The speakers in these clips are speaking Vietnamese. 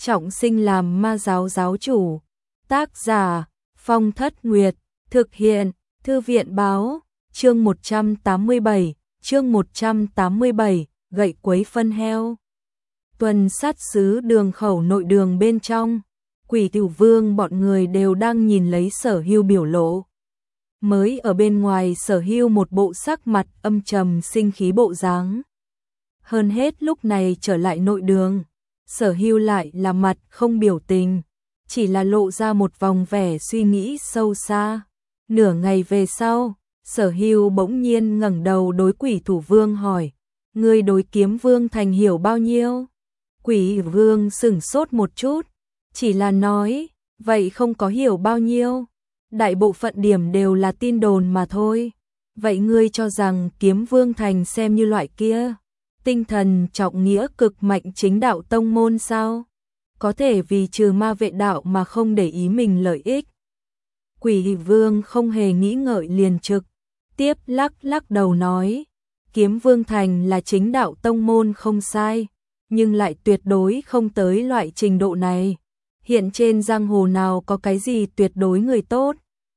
trọng sinh làm ma giáo giáo chủ. Tác giả, Phong Thất Nguyệt, thực hiện, Thư viện báo, chương 187, gậy quấy phân heo. Tuần sát sứ đường khẩu nội đường bên trong, Quỷ Tiểu Vương bọn người đều đang nhìn lấy Sở Hưu biểu lộ. Mới ở bên ngoài Sở Hưu một bộ sắc mặt âm trầm sinh khí bộ dáng. Hơn hết lúc này trở lại nội đường, Sở Hưu lại là mặt không biểu tình, chỉ là lộ ra một vòng vẻ suy nghĩ sâu xa. Nửa ngày về sau, Sở Hưu bỗng nhiên ngẩng đầu đối Quỷ Thủ Vương hỏi, ngươi đối Kiếm Vương Thành hiểu bao nhiêu? Quỷ Vương sửng sốt một chút, chỉ là nói, vậy không có hiểu bao nhiêu, đại bộ phận điểm đều là tin đồn mà thôi. Vậy ngươi cho rằng Kiếm Vương Thành xem như loại kia, tinh thần trọng nghĩa cực mạnh chính đạo tông môn sao? Có thể vì trừ ma vệ đạo mà không để ý mình lợi ích. Quỷ Vương không hề nghĩ ngợi liền trực tiếp lắc đầu nói, Kiếm Vương Thành là chính đạo tông môn không sai, nhưng lại tuyệt đối không tới loại trình độ này. Hiện trên giang hồ nào có cái gì tuyệt đối người tốt,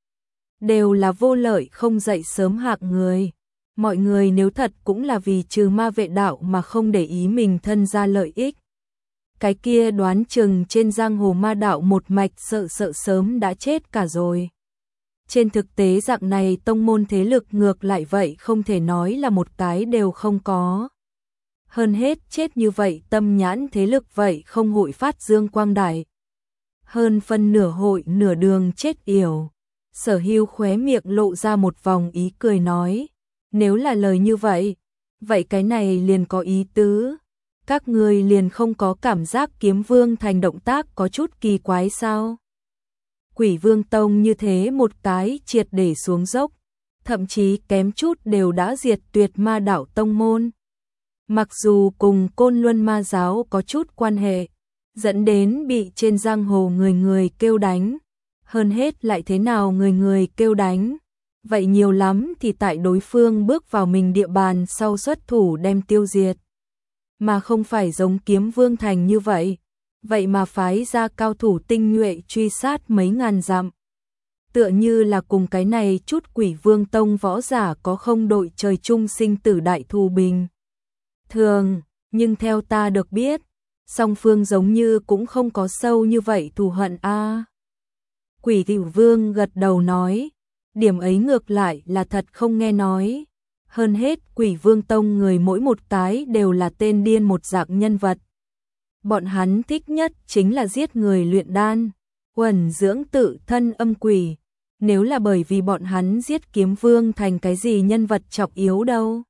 đều là vô lợi không dậy sớm hạng người. Mọi người nếu thật cũng là vì trừ ma vệ đạo mà không để ý mình thân ra lợi ích, cái kia đoán chừng trên giang hồ ma đạo một mạch sợ sớm đã chết cả rồi. Trên thực tế dạng này tông môn thế lực ngược lại vậy không thể nói là một cái đều không có. Hơn hết chết như vậy tâm nhãn thế lực vậy không hội phát dương quang đại. Hơn phân nửa hội nửa đường chết yểu. Sở Hưu khóe miệng lộ ra một vòng ý cười nói, nếu là lời như vậy, vậy cái này liền có ý tứ. Các người liền không có cảm giác Kiếm Vương Thành động tác có chút kỳ quái sao? Quỷ Vương Tông như thế một cái triệt để xuống dốc, thậm chí kém chút đều đã diệt tuyệt ma đạo tông môn. Mặc dù cùng Côn Luân ma giáo có chút quan hệ, dẫn đến bị trên giang hồ người kêu đánh. Hơn hết lại thế nào người kêu đánh, vậy nhiều lắm thì tại đối phương bước vào mình địa bàn sau xuất thủ đem tiêu diệt. Mà không phải giống Kiếm Vương Thành như vậy, vậy mà phái ra cao thủ tinh nhuệ truy sát mấy ngàn dặm. Tựa như là cùng cái này chút Quỷ Vương Tông võ giả có không đội trời chung sinh tử đại thù bình thường, nhưng theo ta được biết, song phương giống như cũng không có sâu như vậy thù hận a. Quỷ Tiểu Vương gật đầu nói, điểm ấy ngược lại là thật không nghe nói. Hơn hết Quỷ Vương Tông người mỗi một cái đều là tên điên một dạng nhân vật. Bọn hắn thích nhất chính là giết người luyện đan, uẩn dưỡng tự thân âm quỷ. Nếu là bởi vì bọn hắn giết Kiếm Vương Thành cái gì nhân vật trọng yếu đâu.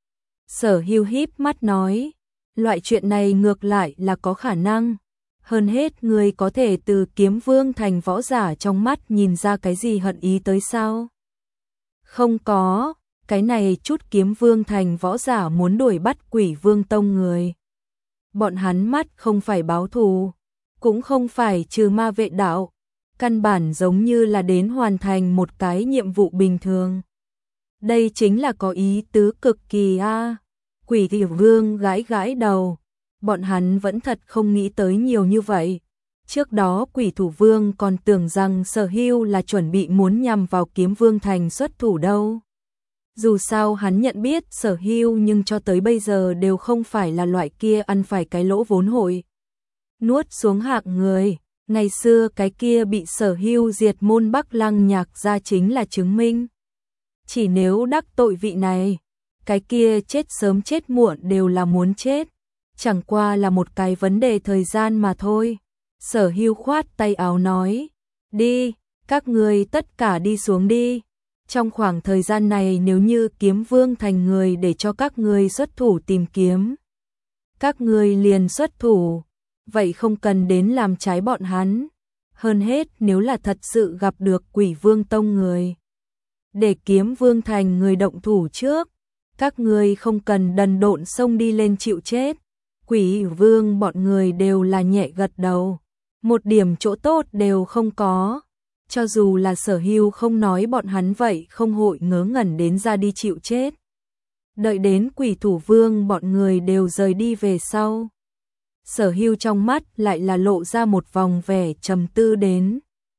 Sở Hưu híp mắt nói, loại chuyện này ngược lại là có khả năng. Hơn hết người có thể từ Kiếm Vương Thành võ giả trong mắt nhìn ra cái gì hận ý tới sao? Không có, cái này chút Kiếm Vương Thành võ giả muốn đuổi bắt Quỷ Vương Tông người. Bọn hắn mắt không phải báo thù, cũng không phải trừ ma vệ đạo, căn bản giống như là đến hoàn thành một cái nhiệm vụ bình thường. Đây chính là có ý tứ cực kỳ a. Quỷ Tiểu Vương gãi đầu, bọn hắn vẫn thật không nghĩ tới nhiều như vậy. Trước đó Quỷ Thủ Vương còn tưởng rằng Sở Hưu là chuẩn bị muốn nhằm vào Kiếm Vương Thành xuất thủ đâu. Dù sao hắn nhận biết Sở Hưu nhưng cho tới bây giờ đều không phải là loại kia ăn phải cái lỗ vốn hội nuốt xuống hạng người. Ngày xưa cái kia bị Sở Hưu diệt môn Bắc Lăng Nhạc ra chính là chứng minh. Chỉ nếu đắc tội vị này, cái kia chết sớm chết muộn đều là muốn chết, chẳng qua là một cái vấn đề thời gian mà thôi. Sở Hưu khoát tay áo nói, đi, các người tất cả đi xuống đi. Trong khoảng thời gian này nếu như Kiếm Vương Thành người để cho các người xuất thủ tìm kiếm, các người liền xuất thủ, vậy không cần đến làm trái bọn hắn. Hơn hết nếu là thật sự gặp được Quỷ Vương Tông người, để Kiếm Vương Thành người động thủ trước, các người không cần đần độn xông đi lên chịu chết. Quỷ Vương bọn người đều là nhẹ gật đầu, một điểm chỗ tốt đều không có. Cho dù là Sở Hưu không nói bọn hắn vậy không hội ngớ ngẩn đến ra đi chịu chết. Đợi đến Quỷ Thủ Vương bọn người đều rời đi về sau, Sở Hưu trong mắt lại là lộ ra một vòng vẻ trầm tư đến.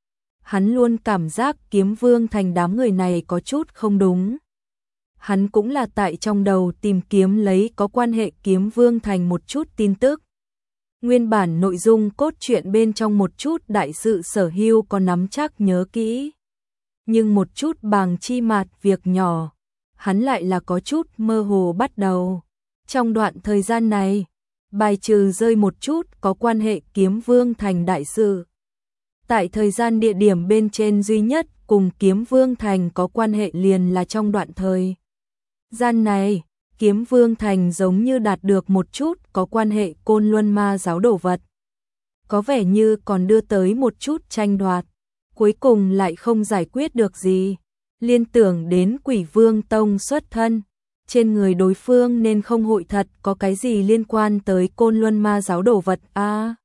Hắn luôn cảm giác Kiếm Vương Thành đám người này có chút không đúng. Hắn cũng là tại trong đầu tìm kiếm lấy có quan hệ Kiếm Vương Thành một chút tin tức. Nguyên bản nội dung cốt truyện bên trong một chút đại sự Sở Hưu có nắm chắc nhớ kỹ. Nhưng một chút bàng chi mạt việc nhỏ, hắn lại là có chút mơ hồ bắt đầu. Trong đoạn thời gian này, bài trừ rơi một chút có quan hệ Kiếm Vương Thành đại sự. Tại thời gian địa điểm bên trên duy nhất cùng Kiếm Vương Thành có quan hệ liền là trong đoạn thời gian này, Kiếm Vương Thành giống như đạt được một chút có quan hệ Côn Luân Ma giáo đồ vật. Có vẻ như còn đưa tới một chút tranh đoạt, cuối cùng lại không giải quyết được gì. Liên tưởng đến Quỷ Vương Tông xuất thân, trên người đối phương nên không hội thật có cái gì liên quan tới Côn Luân Ma giáo đồ vật a.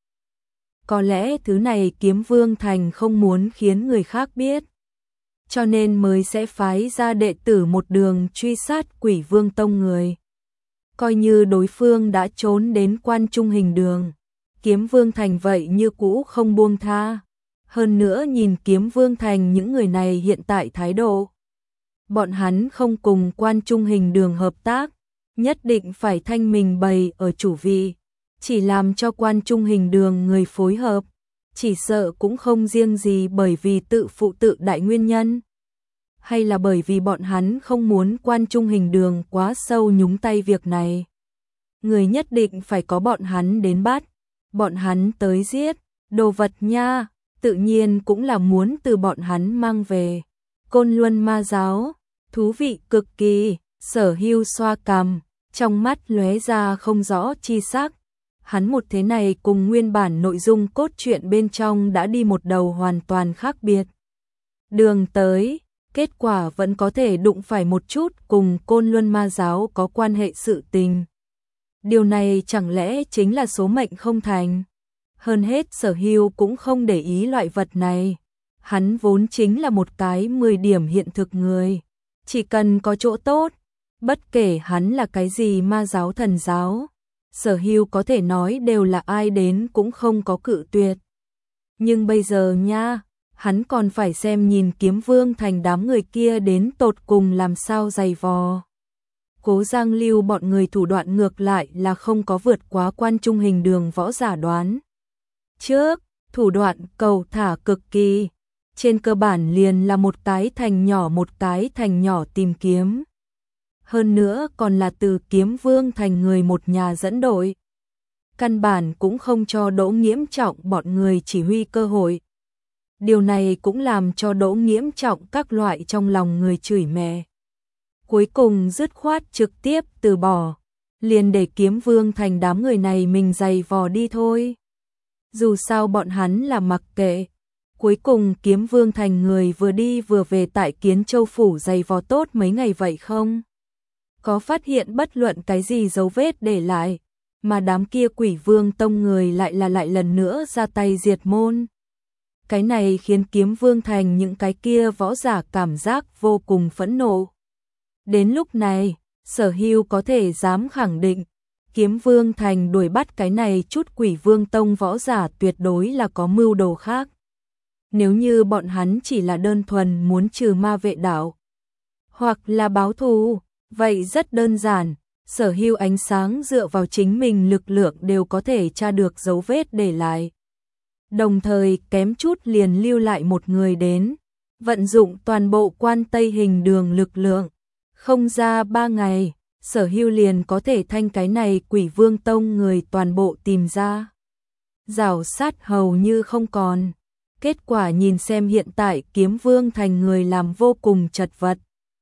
Có lẽ thứ này Kiếm Vương Thành không muốn khiến người khác biết, cho nên mới sẽ phái ra đệ tử một đường truy sát Quỷ Vương Tông người. Coi như đối phương đã trốn đến Quan Trung Hình Đường, Kiếm Vương Thành vậy như cũ không buông tha. Hơn nữa nhìn Kiếm Vương Thành những người này hiện tại thái độ, bọn hắn không cùng Quan Trung Hình Đường hợp tác, nhất định phải thanh mình bày ở chủ vị, chỉ làm cho Quan Trung Hình Đường người phối hợp, chỉ sợ cũng không riêng gì bởi vì tự phụ tự đại nguyên nhân, hay là bởi vì bọn hắn không muốn Quan Trung Hình Đường quá sâu nhúng tay việc này. Người nhất định phải có bọn hắn đến bắt, bọn hắn tới giết, đồ vật nha, tự nhiên cũng là muốn từ bọn hắn mang về. Côn Luân Ma giáo, thú vị cực kỳ. Sở Hưu xoa cằm, trong mắt lóe ra không rõ chi sắc. Hắn một thế này cùng nguyên bản nội dung cốt truyện bên trong đã đi một đầu hoàn toàn khác biệt. Đường tới, kết quả vẫn có thể đụng phải một chút cùng Côn Luân Ma giáo có quan hệ sự tình. Điều này chẳng lẽ chính là số mệnh không thành? Hơn hết Sở Hưu cũng không để ý loại vật này. Hắn vốn chính là một cái 10 điểm hiện thực người. Chỉ cần có chỗ tốt, bất kể hắn là cái gì ma giáo thần giáo, Sở Hưu có thể nói đều là ai đến cũng không có cự tuyệt. Nhưng bây giờ nha, hắn còn phải xem nhìn Kiếm Vương Thành đám người kia đến tột cùng làm sao giày vò. Cố Giang Lưu bọn người thủ đoạn ngược lại là không có vượt quá Quan Trung Hình Đường võ giả đoán trước, thủ đoạn cầu thả cực kỳ. Trên cơ bản liền là một cái thành nhỏ tìm kiếm. Hơn nữa còn là từ Kiếm Vương Thành người một nhà dẫn đội. Căn bản cũng không cho Đỗ Nghiễm Trọng bọn người chỉ huy cơ hội. Điều này cũng làm cho Đỗ Nghiễm Trọng các loại trong lòng người chửi mẹ. Cuối cùng dứt khoát trực tiếp từ bỏ, liền để Kiếm Vương Thành đám người này mình giày vò đi thôi. Dù sao bọn hắn là mặc kệ. Cuối cùng Kiếm Vương Thành người vừa đi vừa về tại Kiến Châu Phủ giày vò tốt mấy ngày vậy không? Có phát hiện bất luận cái gì dấu vết để lại, mà đám kia Quỷ Vương Tông người lại lần nữa ra tay diệt môn. Cái này khiến Kiếm Vương Thành những cái kia võ giả cảm giác vô cùng phẫn nộ. Đến lúc này, Sở Hưu có thể dám khẳng định, Kiếm Vương Thành đuổi bắt cái này chút Quỷ Vương Tông võ giả tuyệt đối là có mưu đồ khác. Nếu như bọn hắn chỉ là đơn thuần muốn trừ ma vệ đạo, hoặc là báo thù, vậy rất đơn giản, Sở Hưu ánh sáng dựa vào chính mình lực lượng đều có thể tra được dấu vết để lại. Đồng thời kém chút liền lưu lại một người đến, vận dụng toàn bộ Quan Tây Hình Đường lực lượng. Không ra 3 ngày, Sở Hưu liền có thể thanh cái này Quỷ Vương Tông người toàn bộ tìm ra. Rảo sát hầu như không còn. Kết quả nhìn xem hiện tại Kiếm Vương Thành người làm vô cùng chật vật.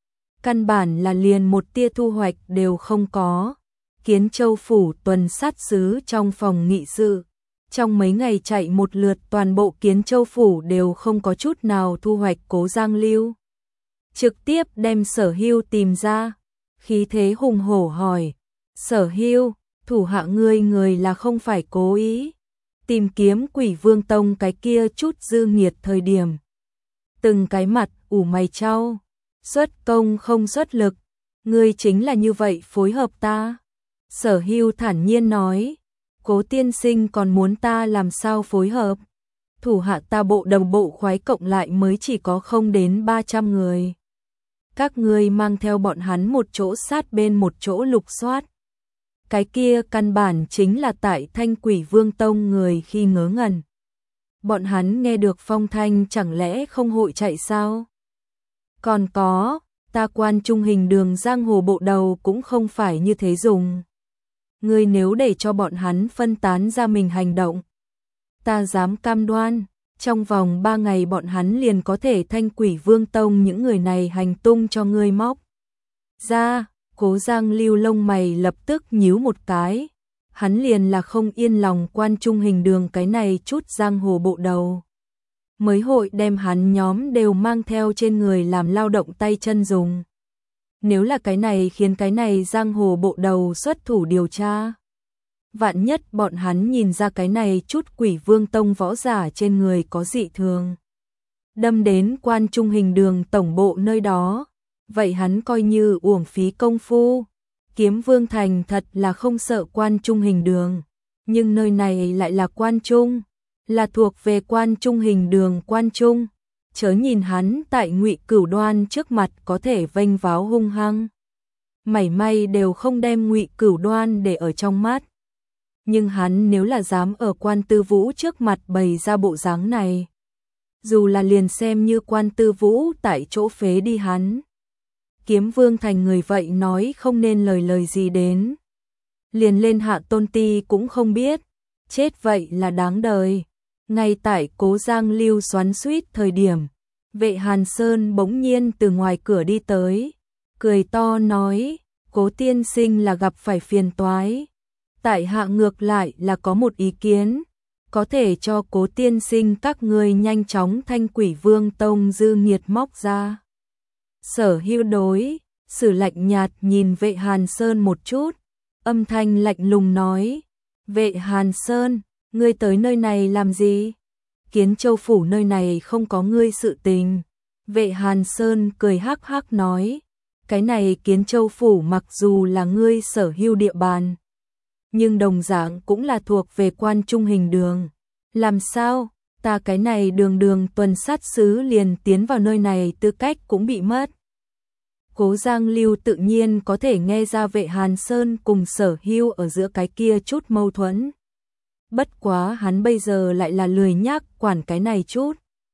Căn bản là liền một tia thu hoạch đều không có. Kiến Châu Phủ tuần sát sứ trong phòng nghị sự. Trong mấy ngày chạy một lượt toàn bộ Kiến Châu Phủ đều không có chút nào thu hoạch. Cố Giang Lưu trực tiếp đem Sở Hưu tìm ra. Khí thế hùng hổ hỏi, Sở Hưu, thủ hạ người là không phải cố ý tìm kiếm Quỷ Vương Tông cái kia chút dư nghiệt thời điểm. Từng cái mặt ủ mày chau, xuất công không xuất lực, ngươi chính là như vậy phối hợp ta. Sở Hưu thản nhiên nói, Cố tiên sinh còn muốn ta làm sao phối hợp? Thủ hạ ta bộ đồng bộ khoái cộng lại mới chỉ có không đến 300 người. Các ngươi mang theo bọn hắn một chỗ sát bên một chỗ lục soát. Cái kia căn bản chính là tại Thanh Quỷ Vương Tông người khi ngớ ngẩn. Bọn hắn nghe được phong thanh chẳng lẽ không hội chạy sao? Còn có, ta Quan Trung Hình Đường giang hồ bộ đầu cũng không phải như thế dùng. Ngươi nếu để cho bọn hắn phân tán ra mình hành động, ta dám cam đoan, trong vòng 3 ngày bọn hắn liền có thể Thanh Quỷ Vương Tông những người này hành tung cho ngươi móc ra. Cố Giang Lưu lông mày lập tức nhíu một cái, hắn liền là không yên lòng Quan Trung Hình Đường cái này chút giang hồ bộ đầu. Mới hội đem hắn nhóm đều mang theo trên người làm lao động tay chân dùng. Nếu là cái này khiến cái này giang hồ bộ đầu xuất thủ điều tra. Vạn nhất bọn hắn nhìn ra cái này chút Quỷ Vương Tông võ giả trên người có dị thường. Đâm đến Quan Trung Hình Đường tổng bộ nơi đó. Vậy hắn coi như uổng phí công phu. Kiếm Vương Thành thật là không sợ Quan Trung Hình Đường. Nhưng nơi này lại là Quan Trung. Là thuộc về Quan Trung Hình Đường Quan Trung. Chớ nhìn hắn tại Ngụy Cửu Đoan trước mặt có thể vênh váo hung hăng. Mảy may đều không đem Ngụy Cửu Đoan để ở trong mắt. Nhưng hắn nếu là dám ở Quan Tư Vũ trước mặt bày ra bộ dáng này. Dù là liền xem như Quan Tư Vũ tại chỗ phế đi hắn. Kiếm Vương Thành người vậy nói không nên lời gì đến. Liền lên Hạ Tôn Ti cũng không biết. Chết vậy là đáng đời. Ngay tại Cố Giang Lưu xoắn xuýt thời điểm, Vệ Hàn Sơn bỗng nhiên từ ngoài cửa đi tới, cười to nói, Cố tiên sinh là gặp phải phiền toái. Tại hạ ngược lại là có một ý kiến, có thể cho Cố tiên sinh các ngươi nhanh chóng Thanh Quỷ Vương Tông dư nghiệt móc ra. Sở Hữu đối, Sử lạnh nhạt nhìn Vệ Hàn Sơn một chút, âm thanh lạnh lùng nói, Vệ Hàn Sơn, ngươi tới nơi này làm gì? Kiến Châu Phủ nơi này không có ngươi sự tình. Vệ Hàn Sơn cười hắc hắc nói, cái này Kiến Châu Phủ mặc dù là ngươi sở hữu địa bàn, nhưng đồng dạng cũng là thuộc về Quan Trung Hình Đường. Làm sao, ta cái này đường tuần sát sứ liền tiến vào nơi này tư cách cũng bị mất. Cố Giang Lưu tự nhiên có thể nghe ra Vệ Hàn Sơn cùng Sở Hữu ở giữa cái kia chút mâu thuẫn. Bất quá hắn bây giờ lại là lười nhác quản cái này chút.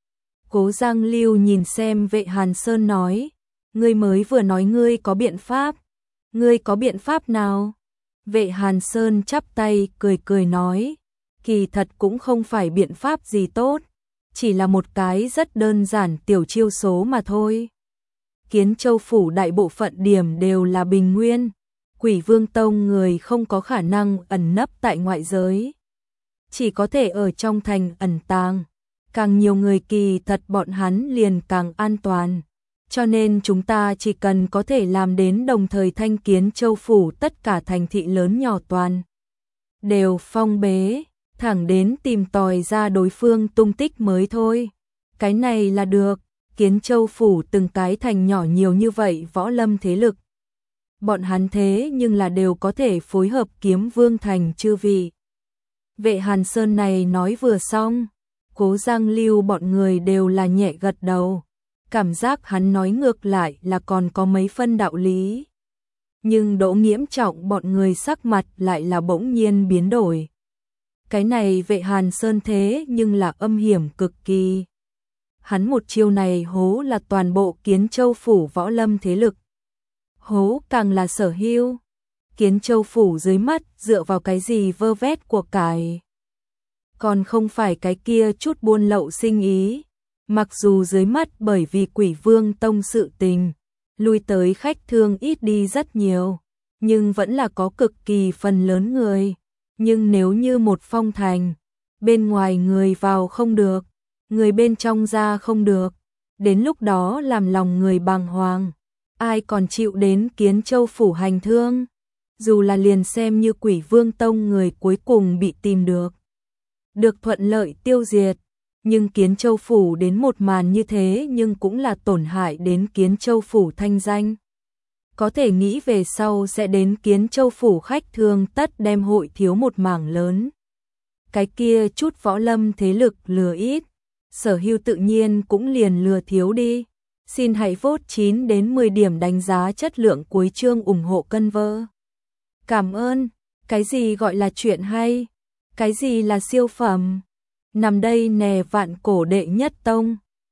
Cố Giang Lưu nhìn xem Vệ Hàn Sơn nói, ngươi mới vừa nói ngươi có biện pháp. Ngươi có biện pháp nào? Vệ Hàn Sơn chắp tay cười nói, kỳ thật cũng không phải biện pháp gì tốt, chỉ là một cái rất đơn giản tiểu chiêu số mà thôi. Kiến Châu Phủ đại bộ phận điểm đều là bình nguyên, Quỷ Vương Tông người không có khả năng ẩn nấp tại ngoại giới, chỉ có thể ở trong thành ẩn tàng. Càng nhiều người kỳ thật bọn hắn liền càng an toàn, cho nên chúng ta chỉ cần có thể làm đến đồng thời thanh Kiến Châu Phủ tất cả thành thị lớn nhỏ toàn đều phong bế, thẳng đến tìm tòi ra đối phương tung tích mới thôi. Cái này là được. Kiến Châu Phủ từng cái thành nhỏ nhiều như vậy võ lâm thế lực. Bọn hắn thế nhưng là đều có thể phối hợp Kiếm Vương Thành chư vị. Vệ Hàn Sơn này nói vừa xong, Cố Giang Lưu bọn người đều là nhẹ gật đầu. Cảm giác hắn nói ngược lại là còn có mấy phân đạo lý. Nhưng Đỗ Nghiễm Trọng bọn người sắc mặt lại là bỗng nhiên biến đổi. Cái này Vệ Hàn Sơn thế nhưng là âm hiểm cực kỳ. Hắn một chiêu này hố là toàn bộ Kiến Châu Phủ võ lâm thế lực. Hố càng là Sở Hữu. Kiến Châu Phủ dưới mắt dựa vào cái gì vơ vét của cải. Còn không phải cái kia chút buôn lậu sinh ý. Mặc dù dưới mắt bởi vì Quỷ Vương Tông sự tình, lui tới khách thương ít đi rất nhiều, nhưng vẫn là có cực kỳ phần lớn người. Nhưng nếu như một phong thành, bên ngoài người vào không được, người bên trong ra không được, đến lúc đó làm lòng người bàng hoàng, ai còn chịu đến Kiến Châu Phủ hành thương. Dù là liền xem như Quỷ Vương Tông người cuối cùng bị tìm được thuận lợi tiêu diệt, nhưng Kiến Châu Phủ đến một màn như thế nhưng cũng là tổn hại đến Kiến Châu Phủ thanh danh. Có thể nghĩ về sau sẽ đến Kiến Châu phủ khách thương tất đem hội thiếu một mảng lớn. Cái kia chút võ lâm thế lực lừa ít, Sở Hưu tự nhiên cũng liền lừa thiếu đi. Xin hãy vote 9 đến 10 điểm đánh giá chất lượng cuối chương ủng hộ cân vơ. Cảm ơn. Cái gì gọi là chuyện hay? Cái gì là siêu phẩm? Nằm đây nè vạn cổ đệ nhất tông.